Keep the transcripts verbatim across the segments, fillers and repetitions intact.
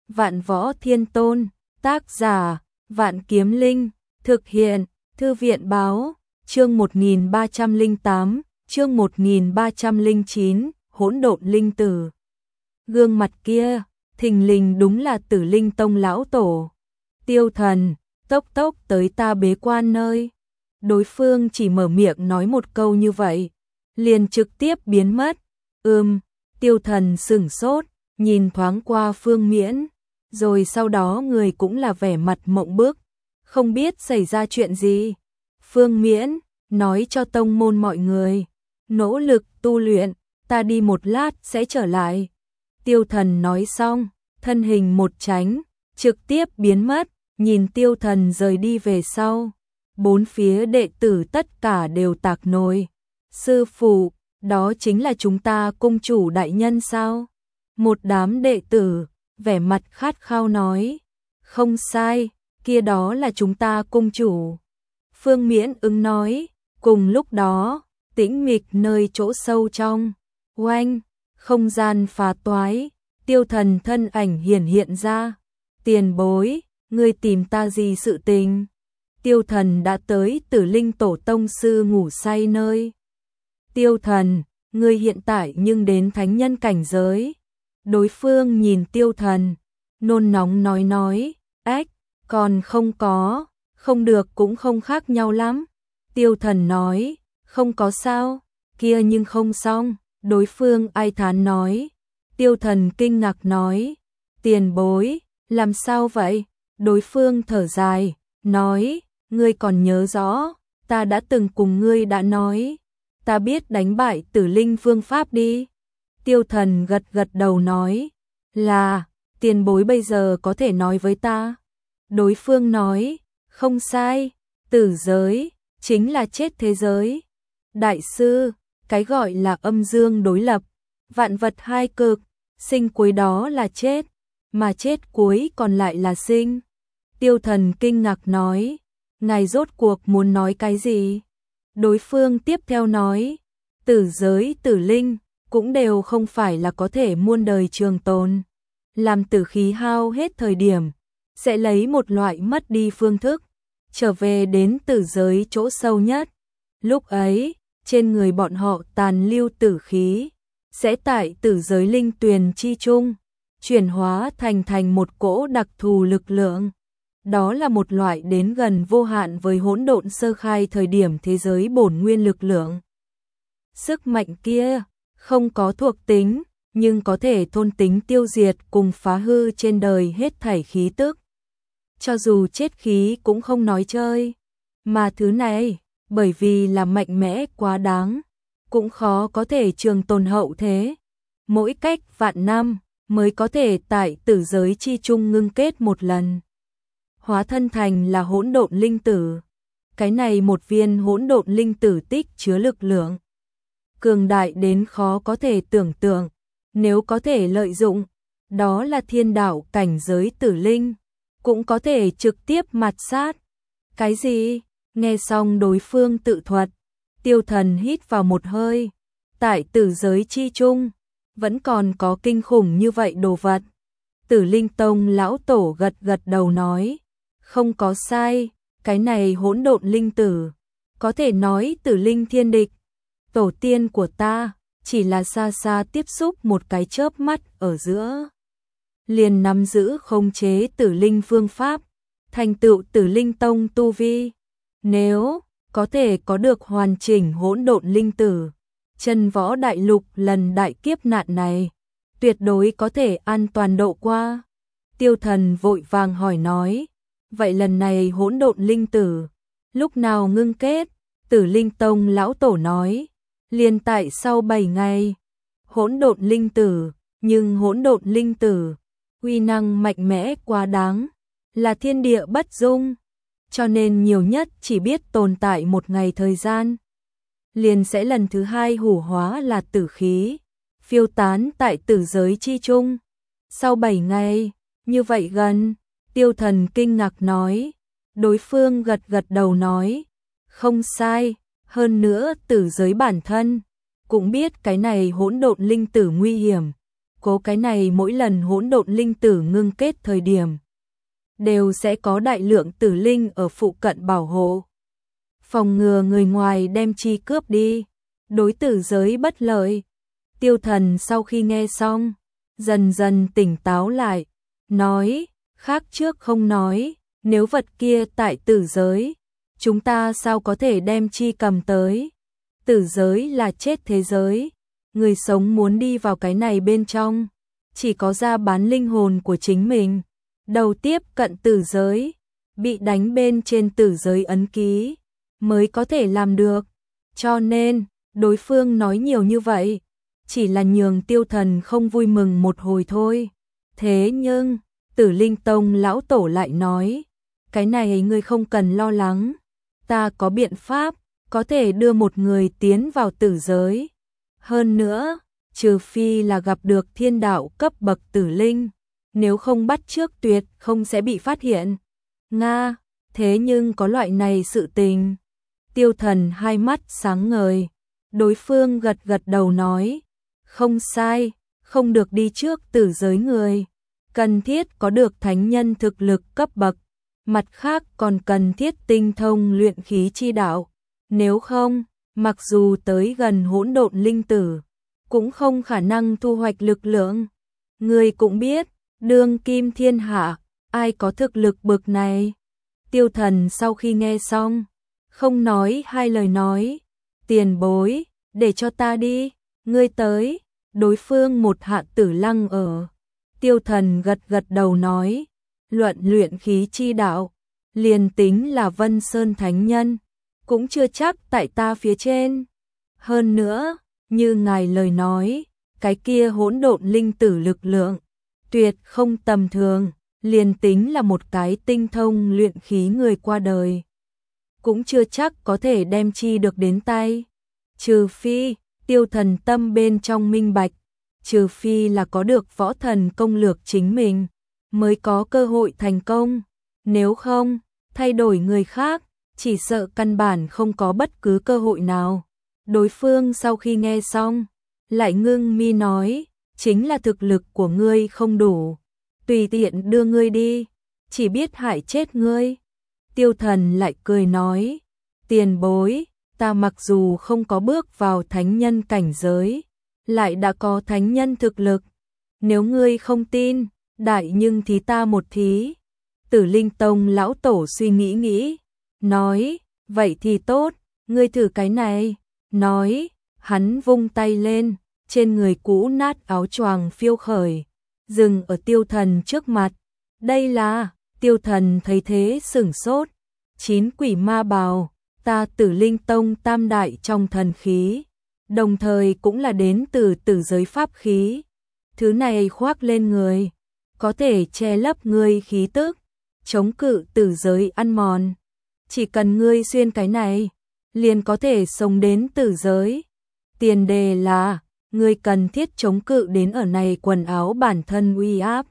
Vạn Võ Thiên Tôn, tác giả, Vạn Kiếm Linh, thực hiện, Thư viện báo, chương một nghìn ba trăm lẻ tám, chương một nghìn ba trăm lẻ chín, hỗn độn linh tử. Gương mặt kia, thình lình đúng là Tử Linh Tông lão tổ. Tiêu Thần, tốc tốc tới ta bế quan nơi. Đối phương chỉ mở miệng nói một câu như vậy, liền trực tiếp biến mất. Ừm, Tiêu Thần sửng sốt, nhìn thoáng qua Phương Miễn, rồi sau đó người cũng là vẻ mặt mộng bức, không biết xảy ra chuyện gì. Phương Miễn, nói cho tông môn mọi người, nỗ lực tu luyện, ta đi một lát sẽ trở lại. Tiêu Thần nói xong, thân hình một tránh, trực tiếp biến mất, nhìn Tiêu Thần rời đi về sau. Bốn phía đệ tử tất cả đều tạc nồi. Sư phụ, đó chính là chúng ta cung chủ đại nhân sao? Một đám đệ tử, vẻ mặt khát khao nói. Không sai, kia đó là chúng ta cung chủ. Phương Miễn ứng nói. Cùng lúc đó, tĩnh mịch nơi chỗ sâu trong, oanh, không gian phá toái, Tiêu Thần thân ảnh hiển hiện ra. Tiền bối, ngươi tìm ta gì sự tình? Tiêu Thần đã tới Tử Linh Tổ Tông sư ngủ say nơi. Tiêu Thần, ngươi hiện tại nhưng đến thánh nhân cảnh giới. Đối phương nhìn Tiêu Thần, nôn nóng nói nói, ách, còn không có, không được cũng không khác nhau lắm. Tiêu Thần nói, không có sao, kia nhưng không xong. Đối phương ai thán nói. Tiêu Thần kinh ngạc nói, tiền bối, làm sao vậy? Đối phương thở dài, nói, ngươi còn nhớ rõ, ta đã từng cùng ngươi đã nói, ta biết đánh bại Tử Linh phương pháp đi. Tiêu Thần gật gật đầu nói, là, tiền bối bây giờ có thể nói với ta. Đối phương nói, không sai, tử giới, chính là chết thế giới. Đại sư, cái gọi là âm dương đối lập, vạn vật hai cực, sinh cuối đó là chết, mà chết cuối còn lại là sinh. Tiêu Thần kinh ngạc nói, ngài rốt cuộc muốn nói cái gì? Đối phương tiếp theo nói, tử giới tử linh, cũng đều không phải là có thể muôn đời trường tồn. Làm tử khí hao hết thời điểm, sẽ lấy một loại mất đi phương thức, trở về đến tử giới chỗ sâu nhất. Lúc ấy, trên người bọn họ tàn lưu tử khí, sẽ tại tử giới linh tuyền chi chung, chuyển hóa thành thành một cỗ đặc thù lực lượng. Đó là một loại đến gần vô hạn với hỗn độn sơ khai thời điểm thế giới bổn nguyên lực lượng. Sức mạnh kia, không có thuộc tính, nhưng có thể thôn tính tiêu diệt cùng phá hư trên đời hết thảy khí tức. Cho dù chết khí cũng không nói chơi. Mà thứ này, bởi vì là mạnh mẽ quá đáng, cũng khó có thể trường tồn hậu thế. Mỗi cách vạn năm mới có thể tại tử giới chi chung ngưng kết một lần. Hóa thân thành là hỗn độn linh tử. Cái này một viên hỗn độn linh tử tích chứa lực lượng cường đại đến khó có thể tưởng tượng. Nếu có thể lợi dụng, đó là thiên đạo cảnh giới tử linh, cũng có thể trực tiếp mạt sát. Cái gì? Nghe xong đối phương tự thuật, Tiêu Thần hít vào một hơi. Tại tử giới chi chung, vẫn còn có kinh khủng như vậy đồ vật. Tử Linh Tông lão tổ gật gật đầu nói, không có sai, cái này hỗn độn linh tử, có thể nói tử linh thiên địch. Tổ tiên của ta, chỉ là xa xa tiếp xúc một cái chớp mắt ở giữa, liền nắm giữ khống chế tử linh phương pháp, thành tựu Tử Linh Tông tu vi. Nếu có thể có được hoàn chỉnh hỗn độn linh tử, chân võ đại lục lần đại kiếp nạn này, tuyệt đối có thể an toàn độ qua. Tiêu Thần vội vàng hỏi nói, vậy lần này hỗn độn linh tử, lúc nào ngưng kết? Tử Linh Tông lão tổ nói, liền tại sau bảy ngày. Hỗn độn linh tử, nhưng hỗn độn linh tử, uy năng mạnh mẽ quá đáng, là thiên địa bất dung, cho nên nhiều nhất chỉ biết tồn tại một ngày thời gian. Liền sẽ lần thứ hai hủ hóa là tử khí, phiêu tán tại tử giới chi chung. Sau bảy ngày, như vậy gần, Tiêu Thần kinh ngạc nói. Đối phương gật gật đầu nói, không sai, hơn nữa tử giới bản thân cũng biết cái này hỗn độn linh tử nguy hiểm, cố cái này mỗi lần hỗn độn linh tử ngưng kết thời điểm, đều sẽ có đại lượng tử linh ở phụ cận bảo hộ, phòng ngừa người ngoài đem chi cướp đi, đối tử giới bất lợi. Tiêu Thần sau khi nghe xong, dần dần tỉnh táo lại, nói, khác trước không nói, nếu vật kia tại tử giới, chúng ta sao có thể đem chi cầm tới? Tử giới là chết thế giới, người sống muốn đi vào cái này bên trong, chỉ có ra bán linh hồn của chính mình, đầu tiếp cận tử giới, bị đánh bên trên tử giới ấn ký, mới có thể làm được. Cho nên, đối phương nói nhiều như vậy, chỉ là nhường Tiêu Thần không vui mừng một hồi thôi. Thế nhưng, Tử Linh Tông lão tổ lại nói, cái này ngươi không cần lo lắng, ta có biện pháp, có thể đưa một người tiến vào tử giới. Hơn nữa, trừ phi là gặp được thiên đạo cấp bậc tử linh, nếu không bắt trước tuyệt không sẽ bị phát hiện. Nga, thế nhưng có loại này sự tình. Tiêu Thần hai mắt sáng ngời, đối phương gật gật đầu nói, không sai, không được đi trước tử giới người, cần thiết có được thánh nhân thực lực cấp bậc, mặt khác còn cần thiết tinh thông luyện khí chi đạo, nếu không, mặc dù tới gần hỗn độn linh tử, cũng không khả năng thu hoạch lực lượng. Người cũng biết, đương kim thiên hạ, ai có thực lực bực này? Tiêu Thần sau khi nghe xong, không nói hai lời nói, tiền bối, để cho ta đi, ngươi tới, đối phương một hạ tử lăng ở. Tiêu Thần gật gật đầu nói, luận luyện khí chi đạo, liền tính là Vân Sơn Thánh Nhân, cũng chưa chắc tại ta phía trên. Hơn nữa, như ngài lời nói, cái kia hỗn độn linh tử lực lượng, tuyệt không tầm thường, liền tính là một cái tinh thông luyện khí người qua đời, cũng chưa chắc có thể đem chi được đến tay. Trừ phi, Tiêu Thần tâm bên trong minh bạch, trừ phi là có được võ thần công lược chính mình, mới có cơ hội thành công. Nếu không, thay đổi người khác, chỉ sợ căn bản không có bất cứ cơ hội nào. Đối phương sau khi nghe xong, lại ngưng mi nói, chính là thực lực của ngươi không đủ, tùy tiện đưa ngươi đi, chỉ biết hại chết ngươi. Tiêu Thần lại cười nói, tiền bối, ta mặc dù không có bước vào thánh nhân cảnh giới, lại đã có thánh nhân thực lực. Nếu ngươi không tin, đại nhưng thí ta một thí. Tử Linh Tông lão tổ suy nghĩ nghĩ, nói, vậy thì tốt, ngươi thử cái này. Nói, hắn vung tay lên, trên người cũ nát áo choàng phiêu khởi, dừng ở Tiêu Thần trước mặt. Đây là, Tiêu Thần thấy thế sửng sốt, chín quỷ ma bào, ta Tử Linh Tông tam đại trong thần khí, đồng thời cũng là đến từ tử giới pháp khí. Thứ này khoác lên người, có thể che lấp ngươi khí tức, chống cự tử giới ăn mòn. Chỉ cần ngươi xuyên cái này, liền có thể sống đến tử giới. Tiền đề là, ngươi cần thiết chống cự đến ở này quần áo bản thân uy áp.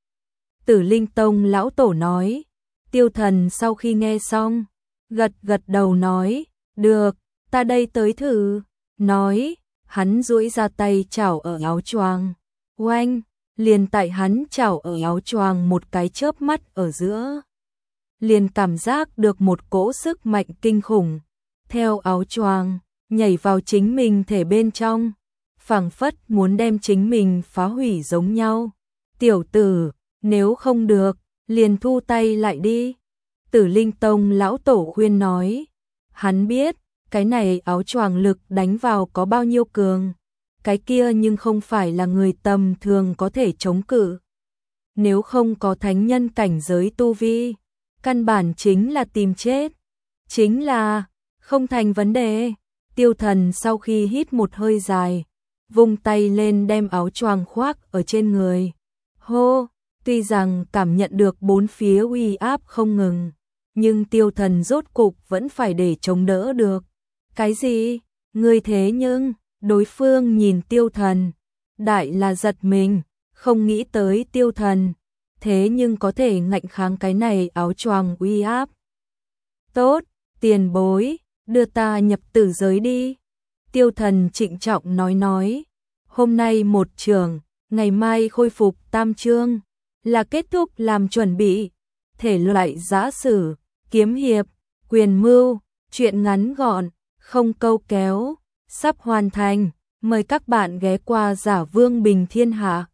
Tử Linh Tông lão tổ nói. Tiêu Thần sau khi nghe xong, gật gật đầu nói, được, ta đây tới thử. Nói, hắn duỗi ra tay chảo ở áo choàng. Oanh, liền tại hắn chảo ở áo choàng một cái chớp mắt ở giữa, liền cảm giác được một cỗ sức mạnh kinh khủng theo áo choàng nhảy vào chính mình thể bên trong, phảng phất muốn đem chính mình phá hủy giống nhau. Tiểu tử, nếu không được, liền thu tay lại đi. Tử Linh Tông lão tổ khuyên nói, hắn biết, cái này áo choàng lực đánh vào có bao nhiêu cường, cái kia nhưng không phải là người tầm thường có thể chống cự. Nếu không có thánh nhân cảnh giới tu vi, căn bản chính là tìm chết. Chính là, không thành vấn đề. Tiêu Thần sau khi hít một hơi dài, vung tay lên đem áo choàng khoác ở trên người. Hô, tuy rằng cảm nhận được bốn phía uy áp không ngừng, nhưng Tiêu Thần rốt cục vẫn phải để chống đỡ được. Cái gì? Ngươi thế nhưng, đối phương nhìn Tiêu Thần, đại là giật mình, không nghĩ tới Tiêu Thần, thế nhưng có thể ngạnh kháng cái này áo choàng uy áp. Tốt, tiền bối, đưa ta nhập tử giới đi. Tiêu Thần trịnh trọng nói nói, hôm nay một trường, ngày mai khôi phục tam chương, là kết thúc làm chuẩn bị. Thể loại giã sử, kiếm hiệp, quyền mưu, truyện ngắn gọn, không câu kéo, sắp hoàn thành. Mời các bạn ghé qua Giả Vương Bình Thiên Hạ.